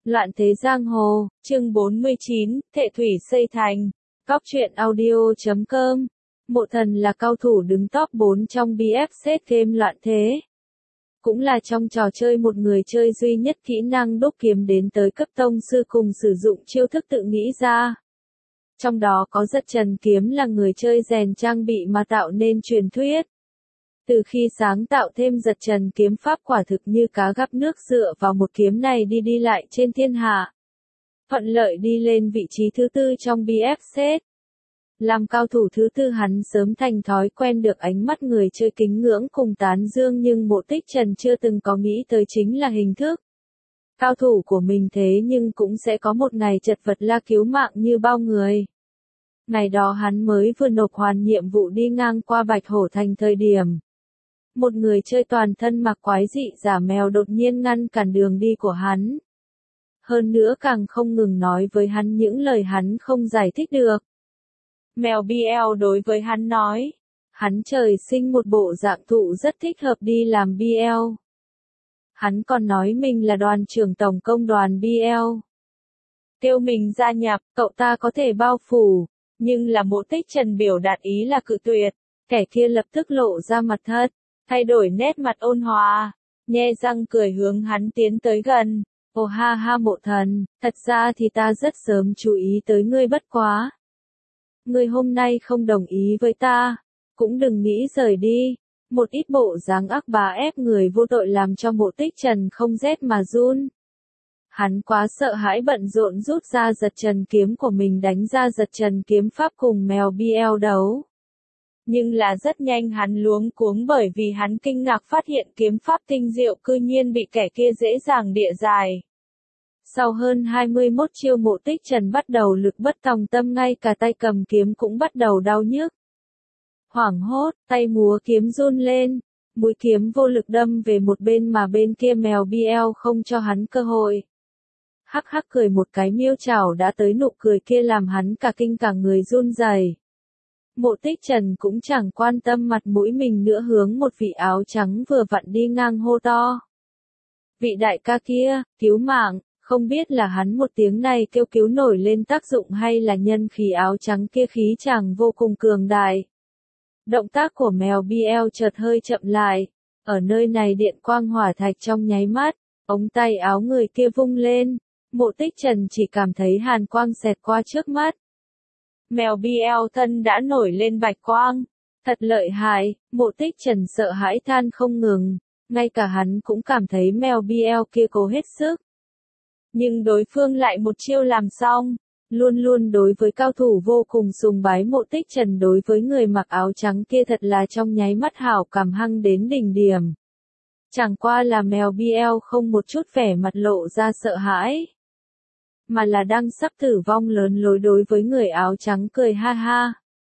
Loạn thế giang hồ, chương 49, Thệ thủy xây thành. Góc truyện audio.com. Mộ Thần là cao thủ đứng top 4 trong BFZ game loạn thế. Cũng là trong trò chơi một người chơi duy nhất kỹ năng đúc kiếm đến tới cấp tông sư cùng sử dụng chiêu thức tự nghĩ ra. Trong đó có Giật Trần kiếm là người chơi rèn trang bị mà tạo nên truyền thuyết. Từ khi sáng tạo thêm Giật Trần kiếm pháp quả thực như cá gắp nước dựa vào một kiếm này đi lại trên thiên hạ. Thuận lợi đi lên vị trí thứ tư trong BFZ. Làm cao thủ thứ tư hắn sớm thành thói quen được ánh mắt người chơi kính ngưỡng cùng tán dương, nhưng Mộ Tích Trần chưa từng có nghĩ tới chính là hình thức. Cao thủ của mình thế nhưng cũng sẽ có một ngày chật vật la cứu mạng như bao người. Ngày đó hắn mới vừa nộp hoàn nhiệm vụ đi ngang qua Bạch Hổ Thành thời điểm. Một người chơi toàn thân mặc quái dị giả mèo đột nhiên ngăn cản đường đi của hắn. Hơn nữa càng không ngừng nói với hắn những lời hắn không giải thích được. Mèo BL đối với hắn nói, hắn trời sinh một bộ dạng thụ rất thích hợp đi làm BL. Hắn còn nói mình là đoàn trưởng tổng công đoàn BL. Kêu mình gia nhập, cậu ta có thể bao phủ, nhưng là Mộ Tích Trần biểu đạt ý là cự tuyệt. Kẻ kia lập tức lộ ra mặt thật, thay đổi nét mặt ôn hòa, nhe răng cười hướng hắn tiến tới gần. Ồ ha ha Mộ Thần, thật ra thì ta rất sớm chú ý tới ngươi, bất quá. Ngươi hôm nay không đồng ý với ta, cũng đừng nghĩ rời đi. Một ít bộ dáng ác bá ép người vô tội làm cho Mộ Tích Trần không rét mà run. Hắn quá sợ hãi bận rộn rút ra Giật Trần kiếm của mình đánh ra Giật Trần kiếm pháp cùng mèo BL đấu. Nhưng là rất nhanh hắn luống cuống bởi vì hắn kinh ngạc phát hiện kiếm pháp tinh diệu cư nhiên bị kẻ kia dễ dàng địa giải. Sau hơn 21 chiêu Mộ Tích Trần bắt đầu lực bất tòng tâm, ngay cả tay cầm kiếm cũng bắt đầu đau nhức. Hoảng hốt, tay múa kiếm run lên, mũi kiếm vô lực đâm về một bên mà bên kia mèo BL không cho hắn cơ hội. Hắc hắc cười một cái miêu chảo đã tới, nụ cười kia làm hắn cả kinh cả người run rẩy. Mộ Tích Trần cũng chẳng quan tâm mặt mũi mình nữa, hướng một vị áo trắng vừa vặn đi ngang hô to. Vị đại ca kia, cứu mạng, không biết là hắn một tiếng này kêu cứu nổi lên tác dụng hay là nhân khí áo trắng kia khí chàng vô cùng cường đại. Động tác của mèo BL chợt hơi chậm lại, ở nơi này điện quang hỏa thạch trong nháy mắt, ống tay áo người kia vung lên, Mộ Tích Trần chỉ cảm thấy hàn quang xẹt qua trước mắt. Mèo BL thân đã nổi lên bạch quang, thật lợi hại, Mộ Tích Trần sợ hãi than không ngừng, ngay cả hắn cũng cảm thấy mèo BL kia cố hết sức. Nhưng đối phương lại một chiêu làm xong, luôn luôn đối với cao thủ vô cùng sùng bái Mộ Tích Trần đối với người mặc áo trắng kia thật là trong nháy mắt hảo cảm hăng đến đỉnh điểm. Chẳng qua là mèo BL không một chút vẻ mặt lộ ra sợ hãi, mà là đang sắp tử vong lớn lối đối với người áo trắng cười ha ha.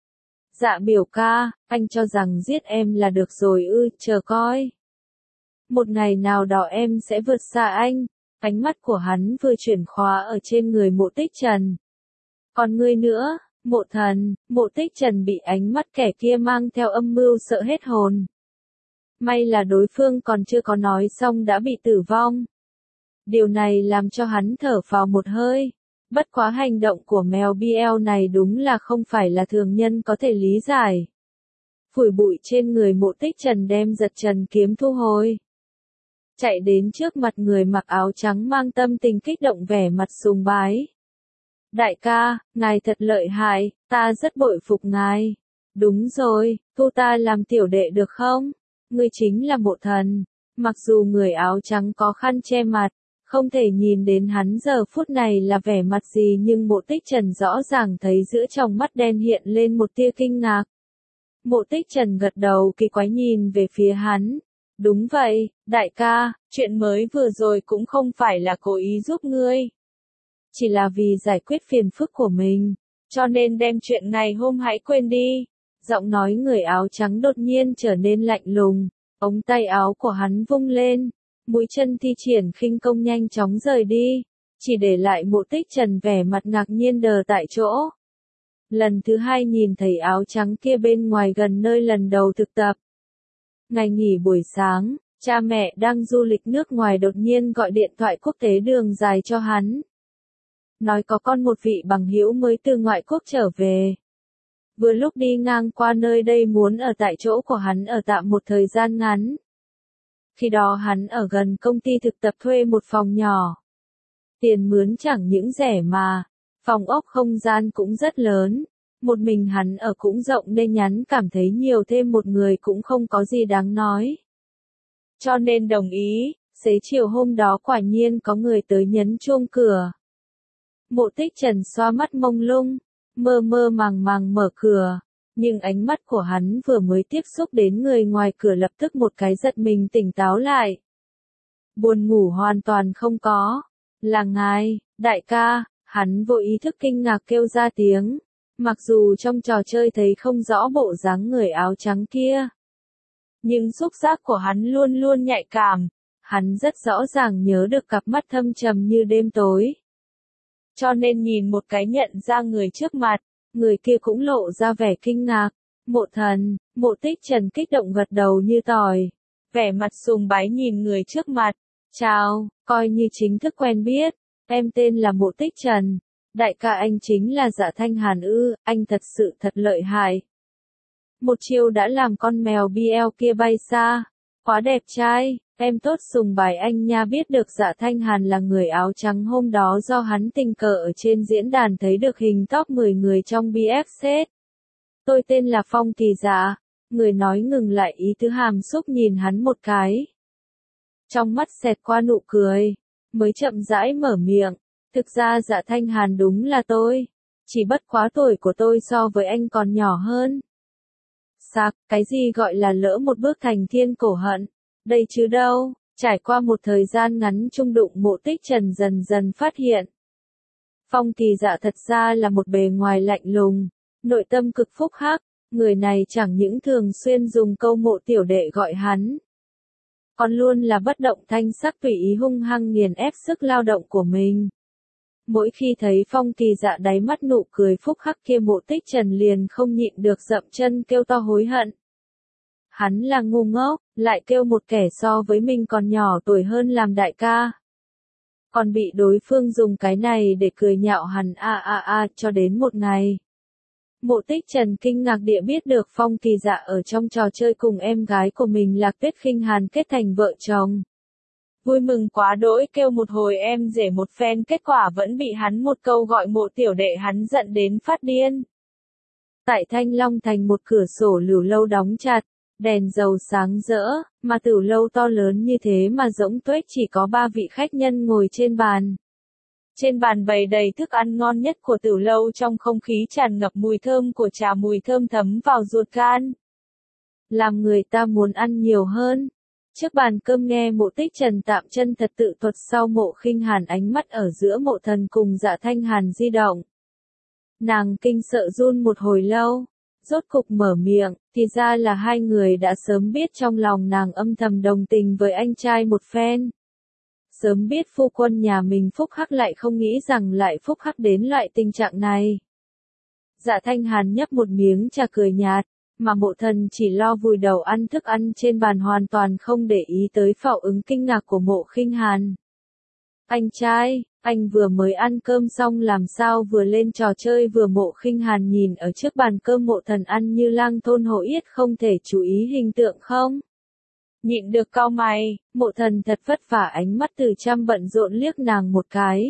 Dạ biểu ca, anh cho rằng giết em là được rồi ư, chờ coi. Một ngày nào đó em sẽ vượt xa anh. Ánh mắt của hắn vừa chuyển khóa ở trên người Mộ Tích Trần. Còn ngươi nữa, Mộ Thần, Mộ Tích Trần bị ánh mắt kẻ kia mang theo âm mưu sợ hết hồn. May là đối phương còn chưa có nói xong đã bị tử vong. Điều này làm cho hắn thở phào một hơi. Bất quá hành động của mèo BL này đúng là không phải là thường nhân có thể lý giải. Phủi bụi trên người Mộ Tích Trần đem Giật Trần kiếm thu hồi. Chạy đến trước mặt người mặc áo trắng mang tâm tình kích động vẻ mặt sùng bái. Đại ca, ngài thật lợi hại, ta rất bội phục ngài. Đúng rồi, thu ta làm tiểu đệ được không? Ngươi chính là Mộ Thần. Mặc dù người áo trắng có khăn che mặt, không thể nhìn đến hắn giờ phút này là vẻ mặt gì, nhưng Mộ Tích Trần rõ ràng thấy giữa tròng mắt đen hiện lên một tia kinh ngạc. Mộ Tích Trần gật đầu kỳ quái nhìn về phía hắn. Đúng vậy, đại ca, chuyện mới vừa rồi cũng không phải là cố ý giúp ngươi. Chỉ là vì giải quyết phiền phức của mình, cho nên đem chuyện ngày hôm hãy quên đi. Giọng nói người áo trắng đột nhiên trở nên lạnh lùng, ống tay áo của hắn vung lên, mũi chân thi triển khinh công nhanh chóng rời đi, chỉ để lại Mộ Tích Trần vẻ mặt ngạc nhiên đờ tại chỗ. Lần thứ hai nhìn thấy áo trắng kia bên ngoài gần nơi lần đầu thực tập. Ngày nghỉ buổi sáng, Cha mẹ đang du lịch nước ngoài đột nhiên gọi điện thoại quốc tế đường dài cho hắn. Nói có con một vị bằng hữu mới từ ngoại quốc trở về. Vừa lúc đi ngang qua nơi đây muốn ở tại chỗ của hắn ở tạm một thời gian ngắn. Khi đó hắn ở gần công ty thực tập thuê một phòng nhỏ. Tiền mướn chẳng những rẻ mà, phòng ốc không gian cũng rất lớn. Một mình hắn ở cũng rộng nên nhắn cảm thấy nhiều thêm một người cũng không có gì đáng nói. Cho nên đồng ý, xế chiều hôm đó quả nhiên có người tới nhấn chuông cửa. Mộ Tích Trần xoa mắt mông lung, mơ mơ màng màng mở cửa, nhưng ánh mắt của hắn vừa mới tiếp xúc đến người ngoài cửa lập tức một cái giật mình tỉnh táo lại. Buồn ngủ hoàn toàn không có. Là ngài, đại ca, hắn vô ý thức kinh ngạc kêu ra tiếng, mặc dù trong trò chơi thấy không rõ bộ dáng người áo trắng kia. Nhưng xúc giác của hắn luôn luôn nhạy cảm, hắn rất rõ ràng nhớ được cặp mắt thâm trầm như đêm tối. Cho nên nhìn một cái nhận ra người trước mặt, người kia cũng lộ ra vẻ kinh ngạc. Mộ thần, Mộ Tích Trần kích động gật đầu như tỏi, vẻ mặt sùng bái nhìn người trước mặt. Chào, coi như chính thức quen biết, em tên là Mộ Tích Trần, đại ca anh chính là Dạ Thanh Hàn ư, anh thật sự thật lợi hại. Một chiêu đã làm con mèo BL kia bay xa, quá đẹp trai, em tốt sùng bái anh nha. Biết được Dạ Thanh Hàn là người áo trắng hôm đó do hắn tình cờ ở trên diễn đàn thấy được hình top 10 người trong BFZ. Tôi tên là Phong Kỳ Dạ, người nói ngừng lại ý tứ hàm xúc nhìn hắn một cái. Trong mắt xẹt qua nụ cười, mới chậm rãi mở miệng, thực ra Dạ Thanh Hàn đúng là tôi, chỉ bất quá tuổi của tôi so với anh còn nhỏ hơn. Sạc, cái gì gọi là lỡ một bước thành thiên cổ hận, đây chứ đâu. Trải qua một thời gian ngắn chung đụng, Mộ Tích Trần dần dần phát hiện. Phong Kỳ Dạ thật ra là một bề ngoài lạnh lùng, nội tâm cực phúc hắc, người này chẳng những thường xuyên dùng câu mộ tiểu đệ gọi hắn, còn luôn là bất động thanh sắc tùy ý hung hăng nghiền ép sức lao động của mình. Mỗi khi thấy Phong Kỳ Dạ đáy mắt nụ cười phúc hắc kia, Mộ Tích Trần liền không nhịn được dậm chân kêu to hối hận. Hắn là ngu ngốc, lại kêu một kẻ so với mình còn nhỏ tuổi hơn làm đại ca. Còn bị đối phương dùng cái này để cười nhạo hắn cho đến một ngày. Mộ Tích Trần kinh ngạc địa biết được Phong Kỳ Dạ ở trong trò chơi cùng em gái của mình Lạc Tuyết Khinh Hàn kết thành vợ chồng. Vui mừng quá đỗi kêu một hồi em rể một phen, kết quả vẫn bị hắn một câu gọi mộ tiểu đệ hắn giận đến phát điên. Tại Thanh Long Thành, một cửa sổ lửu lâu đóng chặt, đèn dầu sáng rỡ, mà tửu lâu to lớn như thế mà rỗng tuếch, chỉ có 3 vị khách nhân ngồi trên bàn. Trên bàn bày đầy thức ăn ngon nhất của tửu lâu, trong không khí tràn ngập mùi thơm của trà, mùi thơm thấm vào ruột gan, làm người ta muốn ăn nhiều hơn. Trước bàn cơm nghe Mộ Tích Trần tạm chân thật tự thuật sau, Mộ Khinh Hàn ánh mắt ở giữa Mộ Thần cùng Dạ Thanh Hàn di động. Nàng kinh sợ run một hồi lâu, rốt cục mở miệng, thì ra là hai người đã sớm biết trong lòng nàng âm thầm đồng tình với anh trai một phen. Sớm biết phu quân nhà mình phúc hắc, lại không nghĩ rằng lại phúc hắc đến loại tình trạng này. Dạ Thanh Hàn nhấp một miếng trà cười nhạt, mà Mộ Thần chỉ lo vùi đầu ăn thức ăn trên bàn, hoàn toàn không để ý tới phản ứng kinh ngạc của Mộ Khinh Hàn. Anh trai, anh vừa mới ăn cơm xong làm sao vừa lên trò chơi vừa? Mộ Khinh Hàn nhìn ở trước bàn cơm Mộ Thần ăn như lang thôn hổ yết, không thể chú ý hình tượng không? Nhịn được cau mày, Mộ Thần thật vất vả ánh mắt từ trăm bận rộn liếc nàng một cái.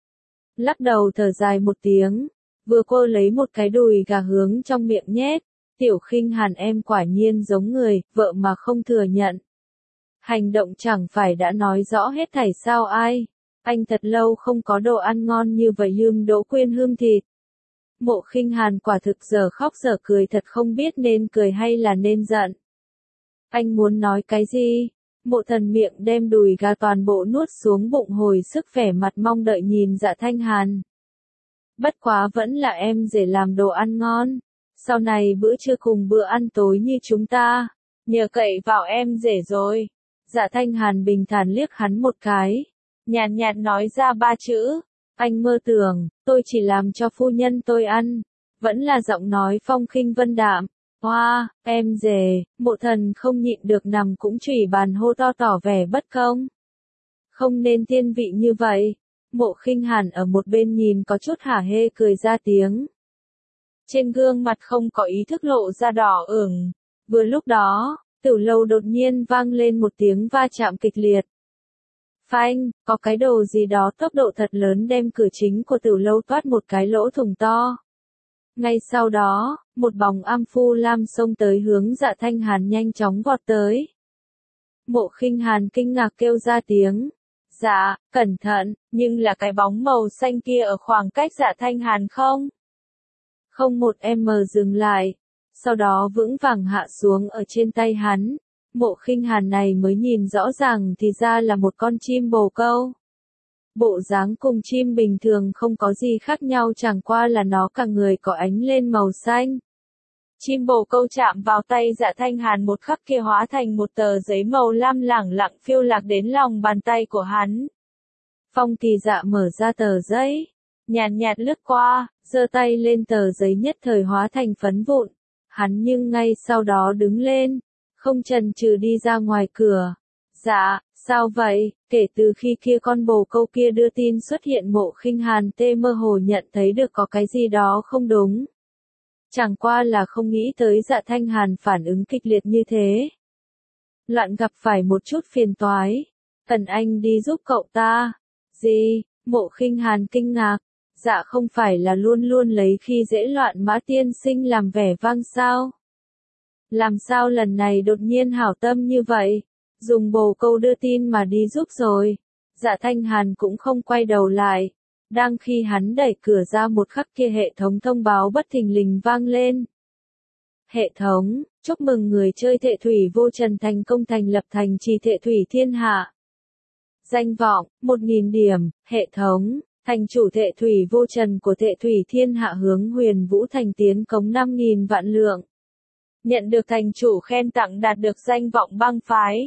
Lắc đầu thở dài một tiếng, vừa cô lấy một cái đùi gà hướng trong miệng nhét. Tiểu Khinh Hàn, em quả nhiên giống người, vợ mà không thừa nhận. Hành động chẳng phải đã nói rõ hết thảy sao? Ai? Anh thật lâu không có đồ ăn ngon như vậy. Đỗ Quyên hương thịt. Mộ Khinh Hàn quả thực giờ khóc giờ cười, thật không biết nên cười hay là nên giận. Anh muốn nói cái gì? Mộ Thần miệng đem đùi gà toàn bộ nuốt xuống bụng, hồi sức vẻ mặt mong đợi nhìn Dạ Thanh Hàn. Bất quá vẫn là em rể làm đồ ăn ngon. Sau này bữa trưa cùng bữa ăn tối như chúng ta, nhờ cậy vào em rể rồi. Dạ Thanh Hàn bình thản liếc hắn một cái, nhàn nhạt nói ra 3 chữ. Anh mơ tưởng, tôi chỉ làm cho phu nhân tôi ăn. Vẫn là giọng nói phong khinh vân đạm, Hoa, em dề, Mộ Thần không nhịn được nằm cũng chửi bàn hô to tỏ vẻ bất công. Không nên thiên vị như vậy. Mộ Khinh Hàn ở một bên nhìn có chút hả hê cười ra tiếng. Trên gương mặt không có ý thức lộ ra đỏ ửng. Vừa lúc đó, Tử Lâu đột nhiên vang lên một tiếng va chạm kịch liệt. Phanh, có cái đồ gì đó tốc độ thật lớn đem cửa chính của Tử Lâu toát một cái lỗ thủng to. Ngay sau đó, một bóng am phu lam xông tới hướng Dạ Thanh Hàn nhanh chóng vọt tới. Mộ Khinh Hàn kinh ngạc kêu ra tiếng. Dạ, cẩn thận, nhưng là cái bóng màu xanh kia ở khoảng cách Dạ Thanh Hàn không? Không một em dừng lại. Sau đó vững vàng hạ xuống ở trên tay hắn. Mộ Khinh Hàn này mới nhìn rõ ràng thì ra là một con chim bồ câu. Bộ dáng cùng chim bình thường không có gì khác nhau, chẳng qua là nó cả người có ánh lên màu xanh. Chim bồ câu chạm vào tay Dạ Thanh Hàn một khắc kia hóa thành một tờ giấy màu lam lẳng lặng phiêu lạc đến lòng bàn tay của hắn. Phong Kỳ Dạ mở ra tờ giấy, nhàn nhạt lướt qua, giơ tay lên tờ giấy nhất thời hóa thành phấn vụn. Hắn nhưng ngay sau đó đứng lên, không chần chừ đi ra ngoài cửa. Dạ, sao vậy? Kể từ khi kia con bồ câu kia đưa tin xuất hiện, Mộ Khinh Hàn tê mơ hồ nhận thấy được có cái gì đó không đúng. Chẳng qua là không nghĩ tới Dạ Thanh Hàn phản ứng kịch liệt như thế. Loạn gặp phải một chút phiền toái. Cần anh đi giúp cậu ta. Gì? Mộ Khinh Hàn kinh ngạc. Dạ không phải là luôn luôn lấy khi dễ Loạn Mã tiên sinh làm vẻ vang sao? Làm sao lần này đột nhiên hảo tâm như vậy? Dùng bồ câu đưa tin mà đi giúp rồi. Dạ Thanh Hàn cũng không quay đầu lại. Đang khi hắn đẩy cửa ra một khắc kia hệ thống thông báo bất thình lình vang lên. Hệ thống, chúc mừng người chơi Thệ Thủy Vô Trần thành công thành lập thành trì Thệ Thủy Thiên Hạ. Danh vọng, 1000 điểm, hệ thống, thành chủ Thệ Thủy Vô Trần của Thệ Thủy Thiên Hạ hướng Huyền Vũ Thành tiến cống 5000 vạn lượng. Nhận được thành chủ khen tặng, đạt được danh vọng băng phái.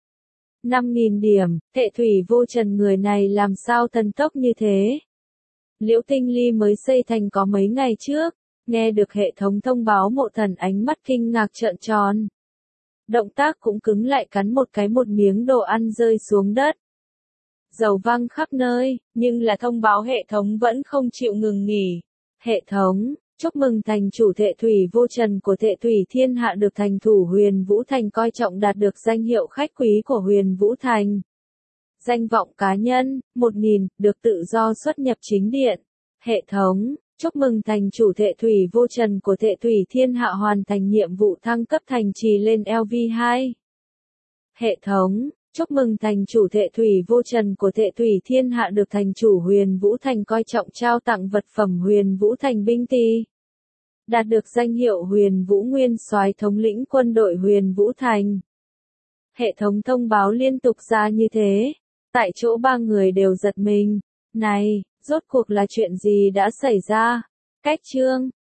5000 điểm, Thệ Thủy Vô Trần người này làm sao thần tốc như thế? Liễu Tinh Ly mới xây thành có mấy ngày trước, nghe được hệ thống thông báo, Mộ Thần ánh mắt kinh ngạc trợn tròn. Động tác cũng cứng lại, cắn một cái một miếng đồ ăn rơi xuống đất. Dầu văng khắp nơi, nhưng là thông báo hệ thống vẫn không chịu ngừng nghỉ. Hệ thống, chúc mừng thành chủ Thệ Thủy Vô Trần của Thệ Thủy Thiên Hạ được thành thủ Huyền Vũ Thành coi trọng, đạt được danh hiệu khách quý của Huyền Vũ Thành. Danh vọng cá nhân, 1000, được tự do xuất nhập chính điện. Hệ thống, chúc mừng thành chủ Thệ Thủy Vô Trần của Thệ Thủy Thiên Hạ hoàn thành nhiệm vụ thăng cấp thành trì lên LV2. Hệ thống, chúc mừng thành chủ Thệ Thủy Vô Trần của Thệ Thủy Thiên Hạ được thành chủ Huyền Vũ Thành coi trọng, trao tặng vật phẩm Huyền Vũ Thành binh tỳ. Đạt được danh hiệu Huyền Vũ Nguyên Soái thống lĩnh quân đội Huyền Vũ Thành. Hệ thống thông báo liên tục ra như thế. Tại chỗ ba người đều giật mình. Này, rốt cuộc là chuyện gì đã xảy ra? Cách chương